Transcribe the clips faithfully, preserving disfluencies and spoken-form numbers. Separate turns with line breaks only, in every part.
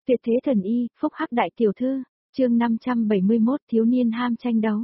Tuyệt thế thần y, phúc hắc đại tiểu thư, chương năm trăm bảy mươi mốt thiếu niên ham tranh đấu.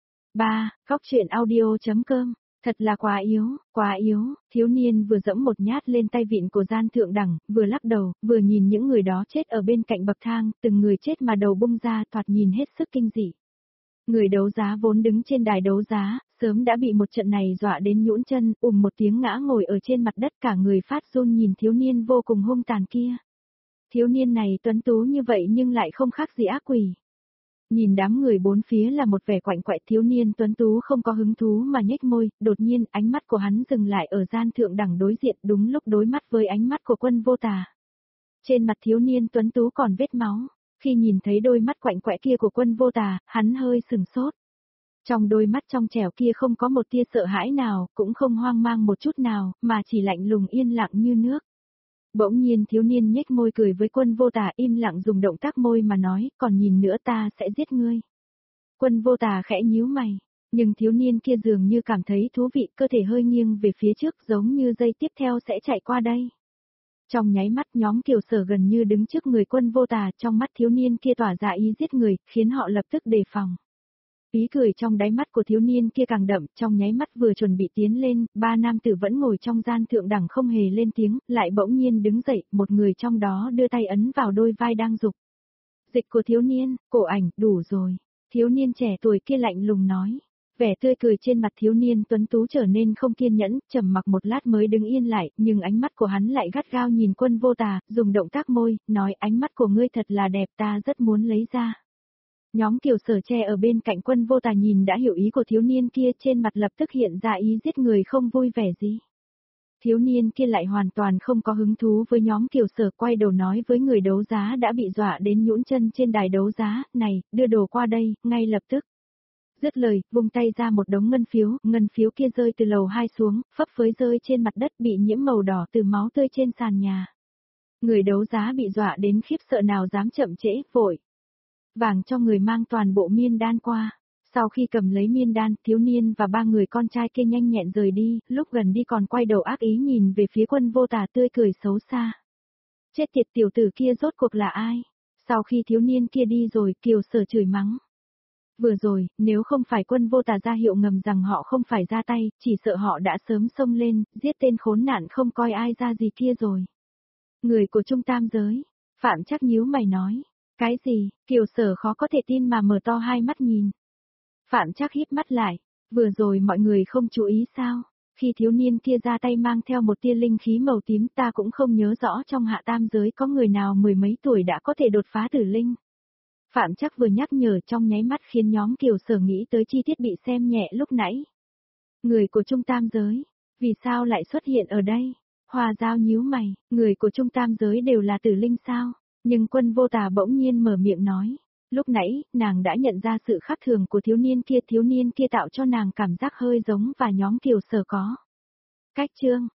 ba. Góc truyện audio.com, thật là quá yếu, quá yếu, thiếu niên vừa dẫm một nhát lên tay vịn của gian thượng đẳng, vừa lắc đầu, vừa nhìn những người đó chết ở bên cạnh bậc thang, từng người chết mà đầu bung ra thoạt nhìn hết sức kinh dị. Người đấu giá vốn đứng trên đài đấu giá, sớm đã bị một trận này dọa đến nhũn chân, ùm một tiếng ngã ngồi ở trên mặt đất, cả người phát run nhìn thiếu niên vô cùng hung tàn kia. Thiếu niên này tuấn tú như vậy nhưng lại không khác gì ác quỷ. Nhìn đám người bốn phía là một vẻ quạnh quại, thiếu niên tuấn tú không có hứng thú mà nhếch môi, đột nhiên ánh mắt của hắn dừng lại ở gian thượng đẳng đối diện, đúng lúc đối mắt với ánh mắt của Quân Vô Tà. Trên mặt thiếu niên tuấn tú còn vết máu, khi nhìn thấy đôi mắt quạnh quại kia của Quân Vô Tà, hắn hơi sừng sốt. Trong đôi mắt trong trẻo kia không có một tia sợ hãi nào, cũng không hoang mang một chút nào, mà chỉ lạnh lùng yên lặng như nước. Bỗng nhiên thiếu niên nhếch môi cười với Quân Vô Tà, im lặng dùng động tác môi mà nói, còn nhìn nữa ta sẽ giết ngươi. Quân Vô Tà khẽ nhíu mày, nhưng thiếu niên kia dường như cảm thấy thú vị, cơ thể hơi nghiêng về phía trước giống như giây tiếp theo sẽ chạy qua đây. Trong nháy mắt nhóm Kiều Sở gần như đứng trước người Quân Vô Tà, trong mắt thiếu niên kia tỏa ra ý giết người, khiến họ lập tức đề phòng. Ý cười trong đáy mắt của thiếu niên kia càng đậm, trong nháy mắt vừa chuẩn bị tiến lên, ba nam tử vẫn ngồi trong gian thượng đẳng không hề lên tiếng, lại bỗng nhiên đứng dậy, một người trong đó đưa tay ấn vào đôi vai đang dục dịch của thiếu niên, cổ ảnh, đủ rồi. Thiếu niên trẻ tuổi kia lạnh lùng nói. Vẻ tươi cười trên mặt thiếu niên tuấn tú trở nên không kiên nhẫn, trầm mặc một lát mới đứng yên lại, nhưng ánh mắt của hắn lại gắt gao nhìn Quân Vô Tà, dùng động tác môi, nói ánh mắt của ngươi thật là đẹp, ta rất muốn lấy ra. Nhóm Kiều Sở che ở bên cạnh Quân Vô Tà nhìn đã hiểu ý của thiếu niên kia, trên mặt lập tức hiện ra ý giết người không vui vẻ gì. Thiếu niên kia lại hoàn toàn không có hứng thú với nhóm Kiều Sở, quay đầu nói với người đấu giá đã bị dọa đến nhũn chân trên đài đấu giá, này, đưa đồ qua đây, ngay lập tức. Dứt lời, vung tay ra một đống ngân phiếu, ngân phiếu kia rơi từ lầu hai xuống, phấp phới rơi trên mặt đất bị nhiễm màu đỏ từ máu tươi trên sàn nhà. Người đấu giá bị dọa đến khiếp sợ nào dám chậm trễ, vội vàng cho người mang toàn bộ miên đan qua. Sau khi cầm lấy miên đan, thiếu niên và ba người con trai kia nhanh nhẹn rời đi, lúc gần đi còn quay đầu ác ý nhìn về phía Quân Vô Tà tươi cười xấu xa. Chết tiệt, tiểu tử kia rốt cuộc là ai? Sau khi thiếu niên kia đi rồi, Kiều Sở chửi mắng. Vừa rồi, nếu không phải Quân Vô Tà ra hiệu ngầm rằng họ không phải ra tay, chỉ sợ họ đã sớm xông lên, giết tên khốn nạn không coi ai ra gì kia rồi. Người của Trung Tam Giới, Phạm Trắc nhíu mày nói. Cái gì? Kiều Sở khó có thể tin mà mở to hai mắt nhìn. Phạm Trắc híp mắt lại, vừa rồi mọi người không chú ý sao? Khi thiếu niên kia ra tay mang theo một tia linh khí màu tím, ta cũng không nhớ rõ trong Hạ Tam Giới có người nào mười mấy tuổi đã có thể đột phá tử linh. Phạm Trắc vừa nhắc nhở trong nháy mắt khiến nhóm Kiều Sở nghĩ tới chi tiết bị xem nhẹ lúc nãy. Người của Trung Tam Giới, vì sao lại xuất hiện ở đây? Hoa Giao nhíu mày, người của Trung Tam Giới đều là tử linh sao? Nhưng Quân Vô Tà bỗng nhiên mở miệng nói. Lúc nãy, nàng đã nhận ra sự khác thường của thiếu niên kia, thiếu niên kia tạo cho nàng cảm giác hơi giống và nhóm Kiều Sở có. Cách chương,